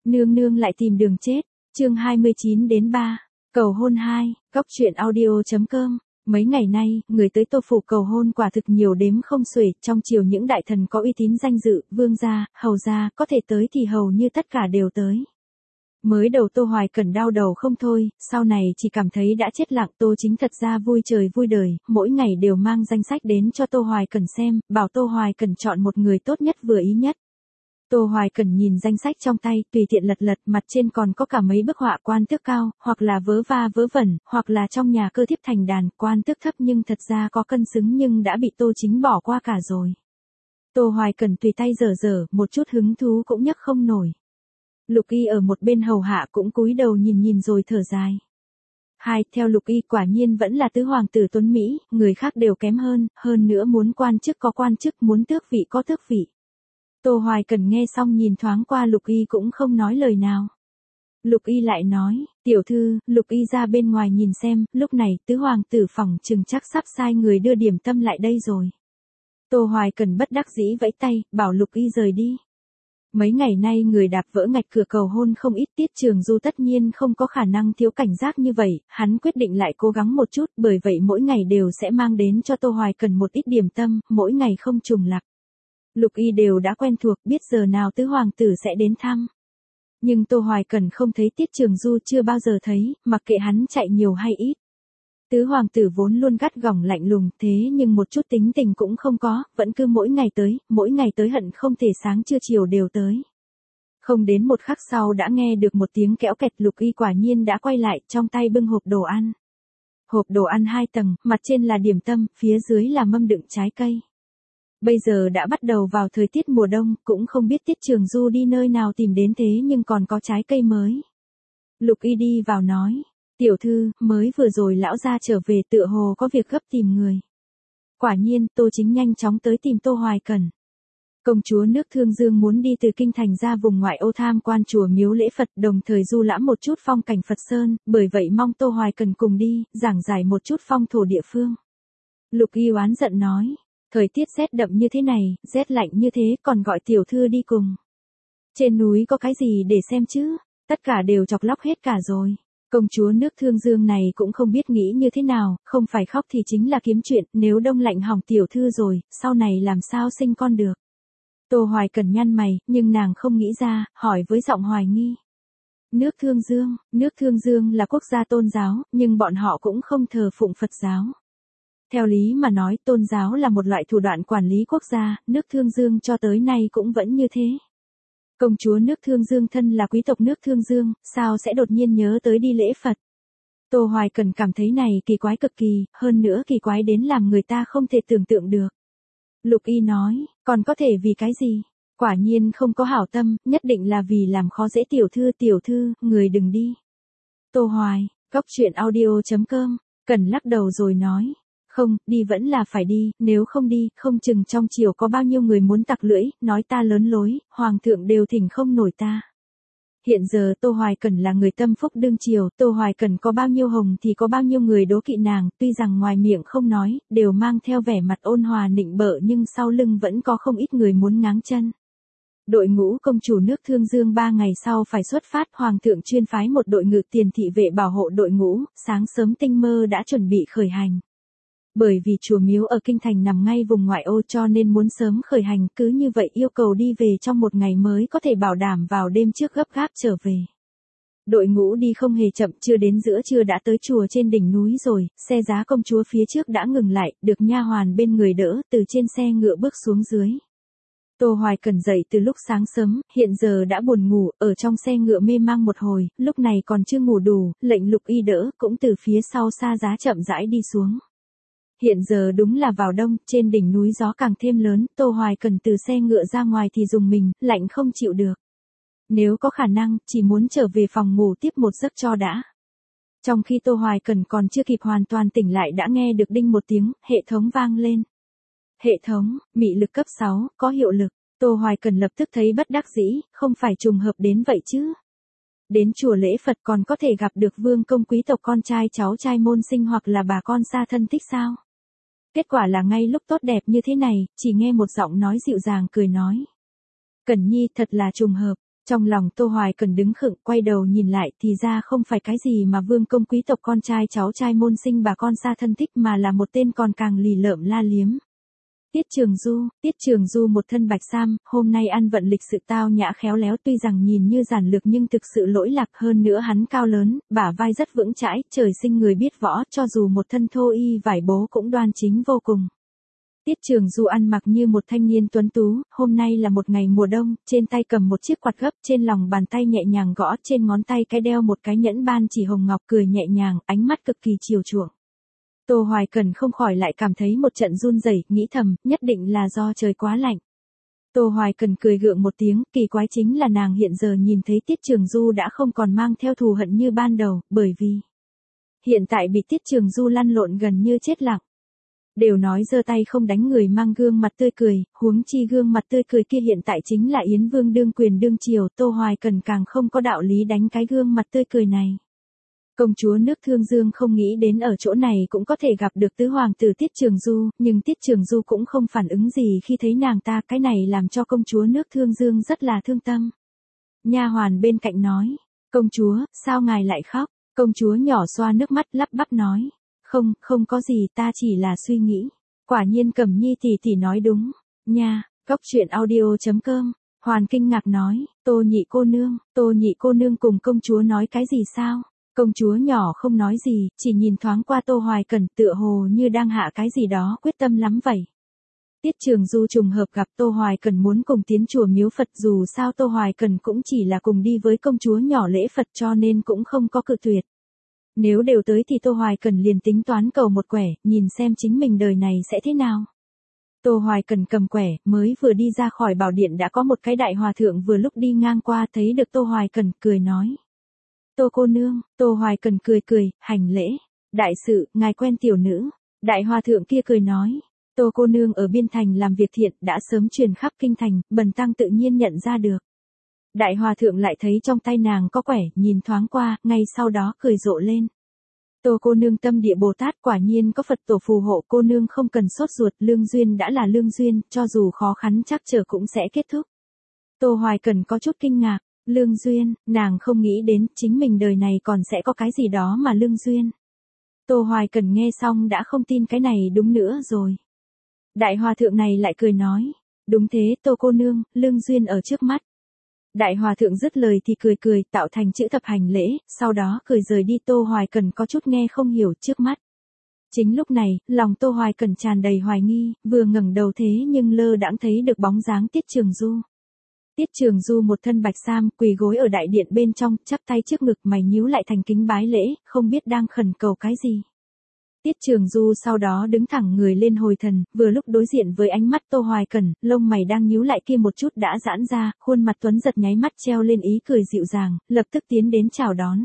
Nương nương lại tìm đường chết. Chương 29-3. Cầu hôn 2. Cóc truyện audio.com. Mấy ngày nay, người tới Tô phủ cầu hôn quả thực nhiều đếm không xuể, trong triều những đại thần có uy tín danh dự, vương gia, hầu gia, có thể tới thì hầu như tất cả đều tới. Mới đầu Tô Hoài Cẩn đau đầu không thôi, sau này chỉ cảm thấy đã chết lặng. Tô Chính thật ra vui trời vui đời, mỗi ngày đều mang danh sách đến cho Tô Hoài Cẩn xem, bảo Tô Hoài Cẩn chọn một người tốt nhất vừa ý nhất. Tô Hoài Cẩn nhìn danh sách trong tay, tùy tiện lật, mặt trên còn có cả mấy bức họa quan tước cao, hoặc là vớ va vớ vẩn, hoặc là trong nhà cơ thiếp thành đàn, quan tước thấp nhưng thật ra có cân xứng nhưng đã bị Tô Chính bỏ qua cả rồi. Tô Hoài Cẩn tùy tay dở, một chút hứng thú cũng nhấc không nổi. Lục Y ở một bên hầu hạ cũng cúi đầu nhìn rồi thở dài. Theo Lục Y quả nhiên vẫn là tứ hoàng tử tuấn Mỹ, người khác đều kém hơn nữa muốn quan chức có quan chức, muốn tước vị có tước vị. Tô Hoài Cẩn nghe xong nhìn thoáng qua Lục Y cũng không nói lời nào. Lục Y lại nói, tiểu thư, Lục Y ra bên ngoài nhìn xem, lúc này tứ hoàng tử phỏng chừng chắc sắp sai người đưa điểm tâm lại đây rồi. Tô Hoài Cẩn bất đắc dĩ vẫy tay, bảo Lục Y rời đi. Mấy ngày nay người đạp vỡ ngạch cửa cầu hôn không ít, Tiết Trường Du tất nhiên không có khả năng thiếu cảnh giác như vậy, hắn quyết định lại cố gắng một chút, bởi vậy mỗi ngày đều sẽ mang đến cho Tô Hoài Cẩn một ít điểm tâm, mỗi ngày không trùng lặp. Lục Y đều đã quen thuộc, biết giờ nào tứ hoàng tử sẽ đến thăm. Nhưng Tô Hoài Cẩn không thấy Tiết Trường Du, chưa bao giờ thấy, mặc kệ hắn chạy nhiều hay ít. Tứ hoàng tử vốn luôn gắt gỏng lạnh lùng, thế nhưng một chút tính tình cũng không có, vẫn cứ mỗi ngày tới hận không thể sáng trưa chiều đều tới. Không đến một khắc sau đã nghe được một tiếng kéo kẹt, Lục Y quả nhiên đã quay lại, trong tay bưng hộp đồ ăn. Hộp đồ ăn 2 tầng, mặt trên là điểm tâm, phía dưới là mâm đựng trái cây. Bây giờ đã bắt đầu vào thời tiết mùa đông, cũng không biết Tiết Trường Du đi nơi nào tìm đến thế nhưng còn có trái cây mới. Lục Y đi vào nói, tiểu thư, mới vừa rồi lão gia trở về tựa hồ có việc gấp tìm người. Quả nhiên, Tô Chính nhanh chóng tới tìm Tô Hoài Cẩn. Công chúa nước Thương Dương muốn đi từ kinh thành ra vùng ngoại ô tham quan chùa miếu lễ Phật, đồng thời du lãm một chút phong cảnh Phật Sơn, bởi vậy mong Tô Hoài Cẩn cùng đi, giảng giải một chút phong thổ địa phương. Lục Y oán giận nói, thời tiết rét đậm như thế này, rét lạnh như thế còn gọi tiểu thư đi cùng. Trên núi có cái gì để xem chứ, tất cả đều chọc lóc hết cả rồi. Công chúa nước Thương Dương này cũng không biết nghĩ như thế nào, không phải khóc thì chính là kiếm chuyện, nếu đông lạnh hỏng tiểu thư rồi, sau này làm sao sinh con được. Tô Hoài Cẩn nhăn mày, nhưng nàng không nghĩ ra, hỏi với giọng hoài nghi. Nước Thương Dương là quốc gia tôn giáo, nhưng bọn họ cũng không thờ phụng Phật giáo. Theo lý mà nói, tôn giáo là một loại thủ đoạn quản lý quốc gia, nước Thương Dương cho tới nay cũng vẫn như thế. Công chúa nước Thương Dương thân là quý tộc nước Thương Dương, sao sẽ đột nhiên nhớ tới đi lễ Phật? Tô Hoài Cẩn cảm thấy này kỳ quái cực kỳ, hơn nữa kỳ quái đến làm người ta không thể tưởng tượng được. Lục Y nói, còn có thể vì cái gì? Quả nhiên không có hảo tâm, nhất định là vì làm khó dễ tiểu thư, người đừng đi. Tô Hoài, Cóc truyện audio.com, Cẩn lắc đầu rồi nói. Không, đi vẫn là phải đi, nếu không đi, không chừng trong triều có bao nhiêu người muốn tặc lưỡi, nói ta lớn lối, hoàng thượng đều thỉnh không nổi ta. Hiện giờ Tô Hoài Cẩn là người tâm phúc đương triều, Tô Hoài Cẩn có bao nhiêu hồng thì có bao nhiêu người đố kỵ nàng, tuy rằng ngoài miệng không nói, đều mang theo vẻ mặt ôn hòa nịnh bợ nhưng sau lưng vẫn có không ít người muốn ngáng chân. Đội ngũ công chủ nước Thương Dương 3 ngày sau phải xuất phát, hoàng thượng chuyên phái một đội ngự tiền thị vệ bảo hộ đội ngũ, sáng sớm tinh mơ đã chuẩn bị khởi hành. Bởi vì chùa miếu ở kinh thành nằm ngay vùng ngoại ô cho nên muốn sớm khởi hành, cứ như vậy yêu cầu đi về trong một ngày mới có thể bảo đảm vào đêm trước gấp gáp trở về. Đội ngũ đi không hề chậm, chưa đến giữa trưa đã tới chùa trên đỉnh núi rồi, xe giá công chúa phía trước đã ngừng lại, được nha hoàn bên người đỡ, từ trên xe ngựa bước xuống dưới. Tô Hoài Cẩn dậy từ lúc sáng sớm, hiện giờ đã buồn ngủ, ở trong xe ngựa mê mang một hồi, lúc này còn chưa ngủ đủ, lệnh Lục Y đỡ, cũng từ phía sau xa giá chậm rãi đi xuống. Hiện giờ đúng là vào đông, trên đỉnh núi gió càng thêm lớn, Tô Hoài Cẩn từ xe ngựa ra ngoài thì dùng mình, lạnh không chịu được. Nếu có khả năng, chỉ muốn trở về phòng ngủ tiếp một giấc cho đã. Trong khi Tô Hoài Cẩn còn chưa kịp hoàn toàn tỉnh lại đã nghe được đinh một tiếng, hệ thống vang lên. Hệ thống, mị lực cấp 6, có hiệu lực. Tô Hoài Cẩn lập tức thấy bất đắc dĩ, không phải trùng hợp đến vậy chứ. Đến chùa lễ Phật còn có thể gặp được vương công quý tộc con trai cháu trai môn sinh hoặc là bà con xa thân thích sao? Kết quả là ngay lúc tốt đẹp như thế này, chỉ nghe một giọng nói dịu dàng cười nói. Cẩn Nhi thật là trùng hợp, Trong lòng Tô Hoài Cần đứng khựng, quay đầu nhìn lại thì ra không phải cái gì mà vương công quý tộc con trai cháu trai môn sinh bà con xa thân thích mà là một tên còn càng lì lợm la liếm. Tiết Trường Du một thân bạch sam, hôm nay ăn vận lịch sự tao nhã khéo léo, tuy rằng nhìn như giản lược nhưng thực sự lỗi lạc, hơn nữa hắn cao lớn, bả vai rất vững chãi, trời sinh người biết võ, cho dù một thân thô y vải bố cũng đoan chính vô cùng. Tiết Trường Du ăn mặc như một thanh niên tuấn tú, hôm nay là một ngày mùa đông, trên tay cầm một chiếc quạt gấp, trên lòng bàn tay nhẹ nhàng gõ, trên ngón tay cái đeo một cái nhẫn ban chỉ hồng ngọc, cười nhẹ nhàng, ánh mắt cực kỳ chiều chuộng. Tô Hoài Cần không khỏi lại cảm thấy một trận run rẩy, nghĩ thầm, nhất định là do trời quá lạnh. Tô Hoài Cần cười gượng một tiếng, kỳ quái chính là nàng hiện giờ nhìn thấy Tiết Trường Du đã không còn mang theo thù hận như ban đầu, bởi vì hiện tại bị Tiết Trường Du lăn lộn gần như chết lặng. Đều nói giơ tay không đánh người mang gương mặt tươi cười, huống chi gương mặt tươi cười kia hiện tại chính là Yến Vương đương quyền đương triều, Tô Hoài Cần càng không có đạo lý đánh cái gương mặt tươi cười này. Công chúa nước Thương Dương không nghĩ đến ở chỗ này cũng có thể gặp được tứ hoàng tử Tiết Trường Du, nhưng Tiết Trường Du cũng không phản ứng gì khi thấy nàng ta, cái này làm cho công chúa nước Thương Dương rất là thương tâm. Nha hoàn bên cạnh nói, công chúa, sao ngài lại khóc? Công chúa nhỏ xoa nước mắt lắp bắp nói, không có gì, ta chỉ là suy nghĩ. Quả nhiên Cẩm Nhi tỷ tỷ nói đúng, nha. Góc truyện audio.com. Hoàn kinh ngạc nói, Tô nhị cô nương cùng công chúa nói cái gì sao? Công chúa nhỏ không nói gì, chỉ nhìn thoáng qua Tô Hoài Cần, tựa hồ như đang hạ cái gì đó, quyết tâm lắm vậy. Tiết Trường Du trùng hợp gặp Tô Hoài Cần muốn cùng tiến chùa miếu Phật, dù sao Tô Hoài Cần cũng chỉ là cùng đi với công chúa nhỏ lễ Phật cho nên cũng không có cự tuyệt. Nếu đều tới thì Tô Hoài Cần liền tính toán cầu một quẻ, nhìn xem chính mình đời này sẽ thế nào. Tô Hoài Cần cầm quẻ, mới vừa đi ra khỏi bảo điện đã có một cái đại hòa thượng vừa lúc đi ngang qua, thấy được Tô Hoài Cần, cười nói. Tô cô nương. Tô Hoài Cần cười, hành lễ. Đại sự, ngài quen tiểu nữ. Đại hòa thượng kia cười nói. Tô cô nương ở biên thành làm việc thiện, đã sớm truyền khắp kinh thành, bần tăng tự nhiên nhận ra được. Đại hòa thượng lại thấy trong tay nàng có quẻ, nhìn thoáng qua, ngay sau đó cười rộ lên. Tô cô nương tâm địa Bồ Tát, quả nhiên có Phật tổ phù hộ, cô nương không cần sốt ruột, lương duyên đã là lương duyên, cho dù khó khăn chắc trở cũng sẽ kết thúc. Tô Hoài Cần có chút kinh ngạc, lương duyên, nàng không nghĩ đến chính mình đời này còn sẽ có cái gì đó mà lương duyên. Tô Hoài Cần nghe xong đã không tin cái này đúng nữa rồi. Đại hòa thượng này lại cười nói, đúng thế Tô cô nương, lương duyên ở trước mắt. Đại hòa thượng dứt lời thì cười, tạo thành chữ thập hành lễ, sau đó cười rời đi. Tô Hoài Cần có chút nghe không hiểu, trước mắt. Chính lúc này, lòng Tô Hoài Cần tràn đầy hoài nghi, vừa ngẩng đầu thế nhưng lơ đãng thấy được bóng dáng Tiết Trường Du. Tiết Trường Du một thân bạch sam, quỳ gối ở đại điện bên trong, chắp tay trước ngực, mày nhíu lại thành kính bái lễ, không biết đang khẩn cầu cái gì. Tiết Trường Du sau đó đứng thẳng người lên hồi thần, vừa lúc đối diện với ánh mắt Tô Hoài Cần, lông mày đang nhíu lại kia một chút đã giãn ra, khuôn mặt tuấn giật nháy mắt treo lên ý cười dịu dàng, lập tức tiến đến chào đón.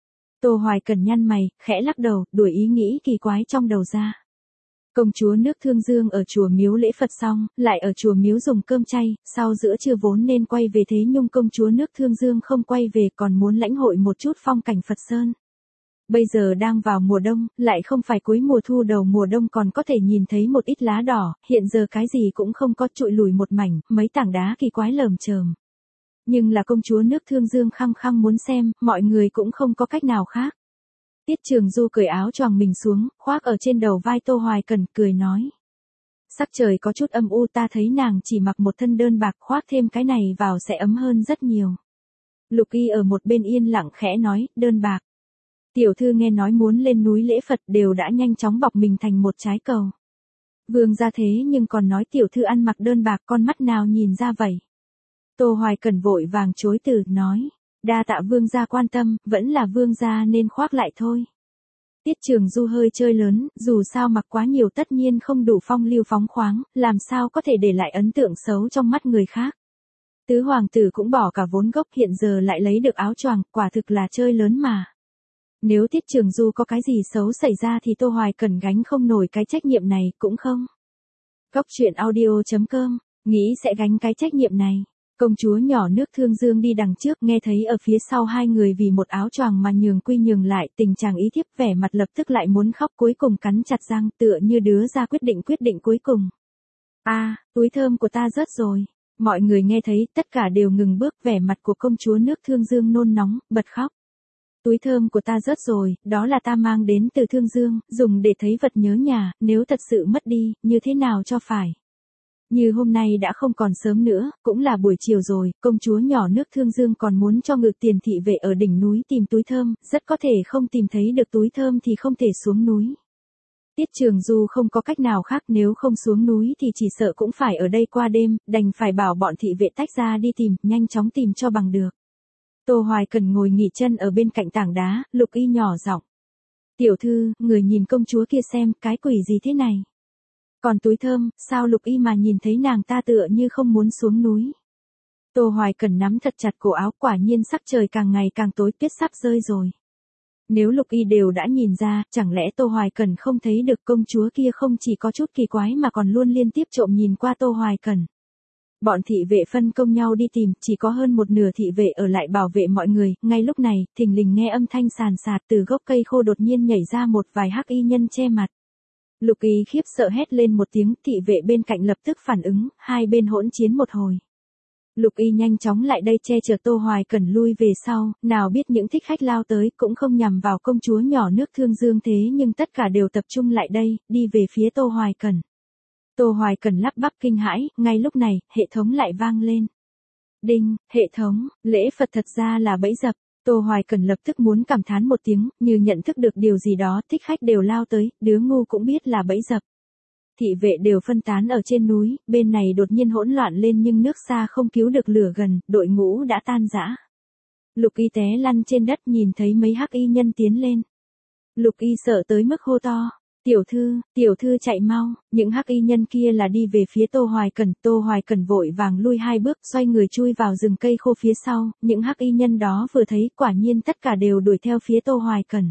Tô Hoài Cần nhăn mày, khẽ lắc đầu, đuổi ý nghĩ kỳ quái trong đầu ra. Công chúa nước Thương Dương ở chùa miếu lễ Phật xong, lại ở chùa miếu dùng cơm chay, sau giữa trưa vốn nên quay về, thế nhưng công chúa nước Thương Dương không quay về, còn muốn lãnh hội một chút phong cảnh Phật Sơn. Bây giờ đang vào mùa đông, lại không phải cuối mùa thu đầu mùa đông còn có thể nhìn thấy một ít lá đỏ, hiện giờ cái gì cũng không có, trụi lùi một mảnh, mấy tảng đá kỳ quái lởm chởm. Nhưng là công chúa nước Thương Dương khăng khăng muốn xem, mọi người cũng không có cách nào khác. Tiết Trường Du cởi áo choàng mình xuống, khoác ở trên đầu vai Tô Hoài Cần, cười nói. Sắc trời có chút âm u, ta thấy nàng chỉ mặc một thân đơn bạc, khoác thêm cái này vào sẽ ấm hơn rất nhiều. Lục Y ở một bên yên lặng khẽ nói, đơn bạc. Tiểu thư nghe nói muốn lên núi lễ Phật đều đã nhanh chóng bọc mình thành một trái cầu. Vương gia thế nhưng còn nói tiểu thư ăn mặc đơn bạc, con mắt nào nhìn ra vậy? Tô Hoài Cần vội vàng chối từ, nói. Đa tạ vương gia quan tâm, vẫn là vương gia nên khoác lại thôi. Tiết Trường Du hơi chơi lớn, dù sao mặc quá nhiều tất nhiên không đủ phong lưu phóng khoáng, làm sao có thể để lại ấn tượng xấu trong mắt người khác. Tứ hoàng tử cũng bỏ cả vốn gốc, hiện giờ lại lấy được áo choàng, quả thực là chơi lớn mà. Nếu Tiết Trường Du có cái gì xấu xảy ra thì Tô Hoài Cần gánh không nổi cái trách nhiệm này, cũng không. Góc truyện audio.com, nghĩ sẽ gánh cái trách nhiệm này. Công chúa nhỏ nước Thương Dương đi đằng trước, nghe thấy ở phía sau hai người vì một áo choàng mà nhường quy nhường lại, tình trạng ý thiếp vẻ mặt lập tức lại muốn khóc, cuối cùng cắn chặt răng, tựa như đứa ra quyết định cuối cùng. Túi thơm của ta rớt rồi. Mọi người nghe thấy, tất cả đều ngừng bước, vẻ mặt của công chúa nước Thương Dương nôn nóng, bật khóc. Túi thơm của ta rớt rồi, đó là ta mang đến từ Thương Dương, dùng để thấy vật nhớ nhà, nếu thật sự mất đi, như thế nào cho phải. Như hôm nay đã không còn sớm nữa, cũng là buổi chiều rồi, công chúa nhỏ nước Thương Dương còn muốn cho ngự tiền thị vệ ở đỉnh núi tìm túi thơm, rất có thể không tìm thấy được túi thơm thì không thể xuống núi. Tiết Trường Du không có cách nào khác, nếu không xuống núi thì chỉ sợ cũng phải ở đây qua đêm, đành phải bảo bọn thị vệ tách ra đi tìm, nhanh chóng tìm cho bằng được. Tô Hoài Cần ngồi nghỉ chân ở bên cạnh tảng đá, Lục Y nhỏ giọng. Tiểu thư, người nhìn công chúa kia xem, cái quỷ gì thế này? Còn túi thơm, sao Lục Y mà nhìn thấy nàng ta tựa như không muốn xuống núi? Tô Hoài Cần nắm thật chặt cổ áo, quả nhiên sắc trời càng ngày càng tối, tuyết sắp rơi rồi. Nếu Lục Y đều đã nhìn ra, chẳng lẽ Tô Hoài Cần không thấy được công chúa kia không chỉ có chút kỳ quái mà còn luôn liên tiếp trộm nhìn qua Tô Hoài Cần. Bọn thị vệ phân công nhau đi tìm, chỉ có hơn một nửa thị vệ ở lại bảo vệ mọi người, ngay lúc này, thình lình nghe âm thanh sàn sạt từ gốc cây khô đột nhiên nhảy ra một vài hắc y nhân che mặt. Lục Y khiếp sợ hét lên một tiếng, thị vệ bên cạnh lập tức phản ứng, hai bên hỗn chiến một hồi. Lục Y nhanh chóng lại đây che chở Tô Hoài Cần lui về sau, nào biết những thích khách lao tới cũng không nhằm vào công chúa nhỏ nước Thương Dương thế nhưng tất cả đều tập trung lại đây, đi về phía Tô Hoài Cần. Tô Hoài Cần lắp bắp kinh hãi, ngay lúc này, hệ thống lại vang lên. Đinh, hệ thống, lễ Phật thật ra là bẫy dập. Tô Hoài Cần lập tức muốn cảm thán một tiếng, như nhận thức được điều gì đó, thích khách đều lao tới, đứa ngu cũng biết là bẫy dập. Thị vệ đều phân tán ở trên núi, bên này đột nhiên hỗn loạn lên nhưng nước xa không cứu được lửa gần, đội ngũ đã tan rã. Lục Y té lăn trên đất nhìn thấy mấy hắc y nhân tiến lên. Lục Y sợ tới mức hô to. Tiểu thư chạy mau, những hắc y nhân kia là đi về phía Tô Hoài Cần vội vàng lui hai bước xoay người chui vào rừng cây khô phía sau, những hắc y nhân đó vừa thấy quả nhiên tất cả đều đuổi theo phía Tô Hoài Cần.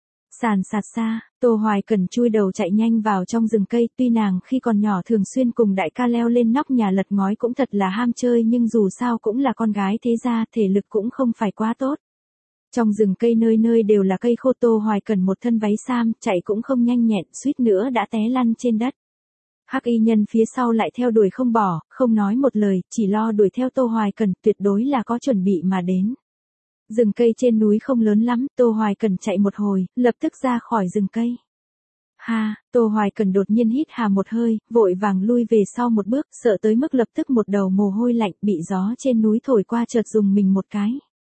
Sàn sạt xa, Tô Hoài Cần chui đầu chạy nhanh vào trong rừng cây, tuy nàng khi còn nhỏ thường xuyên cùng đại ca leo lên nóc nhà lật ngói cũng thật là ham chơi nhưng dù sao cũng là con gái thế ra, thể lực cũng không phải quá tốt. Trong rừng cây nơi nơi đều là cây khô, Tô Hoài Cần một thân váy sam, chạy cũng không nhanh nhẹn, suýt nữa đã té lăn trên đất. Hắc y nhân phía sau lại theo đuổi không bỏ, không nói một lời, chỉ lo đuổi theo Tô Hoài Cần, tuyệt đối là có chuẩn bị mà đến. Rừng cây trên núi không lớn lắm, Tô Hoài Cần chạy một hồi, lập tức ra khỏi rừng cây. Tô Hoài Cần đột nhiên hít hà một hơi, vội vàng lui về sau một bước, sợ tới mức lập tức một đầu mồ hôi lạnh, bị gió trên núi thổi qua chợt dùng mình một cái.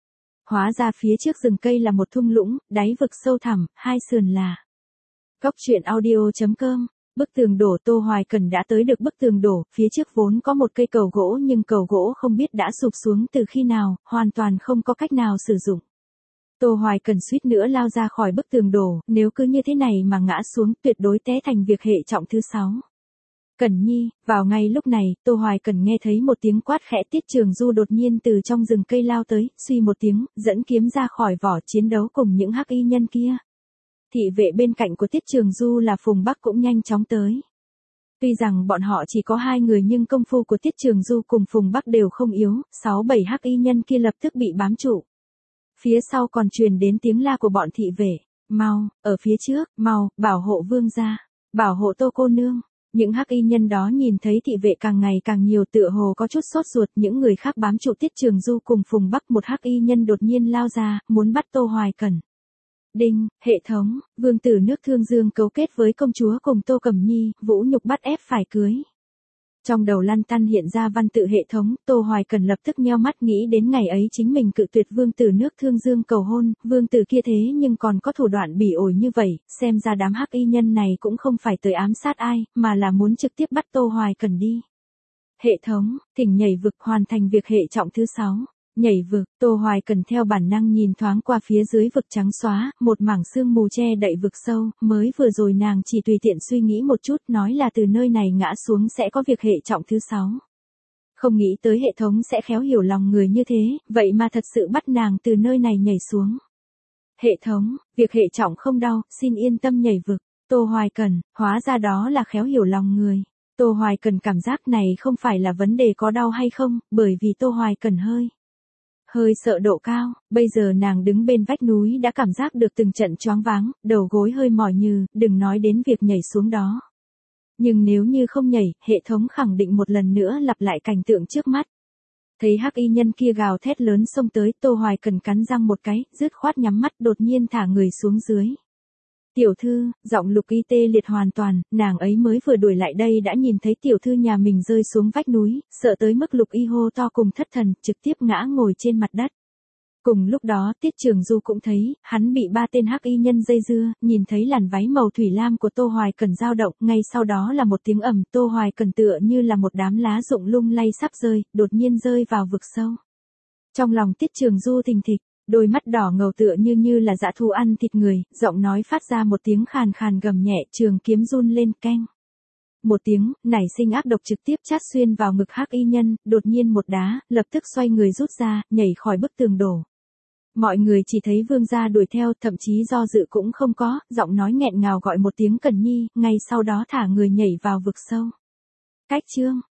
Hóa ra phía trước rừng cây là một thung lũng, đáy vực sâu thẳm, hai sườn là. Cóc truyện audio.com. Bức tường đổ, Tô Hoài Cần đã tới được bức tường đổ, phía trước vốn có một cây cầu gỗ nhưng cầu gỗ không biết đã sụp xuống từ khi nào, hoàn toàn không có cách nào sử dụng. Tô Hoài Cần suýt nữa lao ra khỏi bức tường đổ, nếu cứ như thế này mà ngã xuống tuyệt đối té thành việc hệ trọng thứ 6. Cần Nhi, vào ngay lúc này, Tô Hoài Cần nghe thấy một tiếng quát khẽ, Tiết Trường Du đột nhiên từ trong rừng cây lao tới, suy một tiếng, dẫn kiếm ra khỏi vỏ chiến đấu cùng những hắc y nhân kia. Thị vệ bên cạnh của Tiết Trường Du là Phùng Bắc cũng nhanh chóng tới. Tuy rằng bọn họ chỉ có 2 người nhưng công phu của Tiết Trường Du cùng Phùng Bắc đều không yếu, 6-7 hắc y nhân kia lập tức bị bám trụ. Phía sau còn truyền đến tiếng la của bọn thị vệ, mau, ở phía trước, mau, bảo hộ vương gia, bảo hộ Tô cô nương. Những hắc y nhân đó nhìn thấy thị vệ càng ngày càng nhiều tựa hồ có chút sốt ruột, những người khác bám trụ Tiết Trường Du cùng Phùng Bắc, một hắc y nhân đột nhiên lao ra, muốn bắt Tô Hoài Cần. Đinh, hệ thống, vương tử nước Thương Dương cấu kết với công chúa cùng Tô Cẩm Nhi, vũ nhục bắt ép phải cưới. Trong đầu lăn tăn hiện ra văn tự hệ thống, Tô Hoài Cần lập tức nheo mắt nghĩ đến ngày ấy chính mình cự tuyệt vương tử nước Thương Dương cầu hôn, vương tử kia thế nhưng còn có thủ đoạn bỉ ổi như vậy, xem ra đám hắc y nhân này cũng không phải tới ám sát ai, mà là muốn trực tiếp bắt Tô Hoài Cần đi. Hệ thống, thỉnh nhảy vực hoàn thành việc hệ trọng thứ 6. Nhảy vực, Tô Hoài Cần theo bản năng nhìn thoáng qua phía dưới vực trắng xóa, một mảng sương mù che đậy vực sâu, mới vừa rồi nàng chỉ tùy tiện suy nghĩ một chút, nói là từ nơi này ngã xuống sẽ có việc hệ trọng thứ 6. Không nghĩ tới hệ thống sẽ khéo hiểu lòng người như thế, vậy mà thật sự bắt nàng từ nơi này nhảy xuống. Hệ thống, việc hệ trọng không đau, xin yên tâm nhảy vực. Tô Hoài Cần, hóa ra đó là khéo hiểu lòng người. Tô Hoài Cần cảm giác này không phải là vấn đề có đau hay không, bởi vì Tô Hoài Cần hơi sợ độ cao, bây giờ nàng đứng bên vách núi đã cảm giác được từng trận choáng váng, đầu gối hơi mỏi nhừ, đừng nói đến việc nhảy xuống đó. Nhưng nếu như không nhảy, hệ thống khẳng định một lần nữa lặp lại cảnh tượng trước mắt. Thấy hắc y nhân kia gào thét lớn xông tới, Tô Hoài Cần cắn răng một cái, dứt khoát nhắm mắt đột nhiên thả người xuống dưới. Tiểu thư, giọng Lục Y tê liệt hoàn toàn, nàng ấy mới vừa đuổi lại đây đã nhìn thấy tiểu thư nhà mình rơi xuống vách núi, sợ tới mức Lục Y hô to cùng thất thần, trực tiếp ngã ngồi trên mặt đất. Cùng lúc đó Tiết Trường Du cũng thấy, hắn bị 3 tên hắc y nhân dây dưa, nhìn thấy làn váy màu thủy lam của Tô Hoài Cần dao động, ngay sau đó là một tiếng ầm, Tô Hoài Cần tựa như là một đám lá rụng lung lay sắp rơi, đột nhiên rơi vào vực sâu. Trong lòng Tiết Trường Du thình thịch, đôi mắt đỏ ngầu tựa như là dã thú ăn thịt người, giọng nói phát ra một tiếng khàn khàn gầm nhẹ, trường kiếm run lên keng. Một tiếng, nảy sinh ác độc trực tiếp chát xuyên vào ngực hắc y nhân, đột nhiên một đá, lập tức xoay người rút ra, nhảy khỏi bức tường đổ. Mọi người chỉ thấy vương gia đuổi theo, thậm chí do dự cũng không có, giọng nói nghẹn ngào gọi một tiếng Cần Nhi, ngay sau đó thả người nhảy vào vực sâu. Cách chương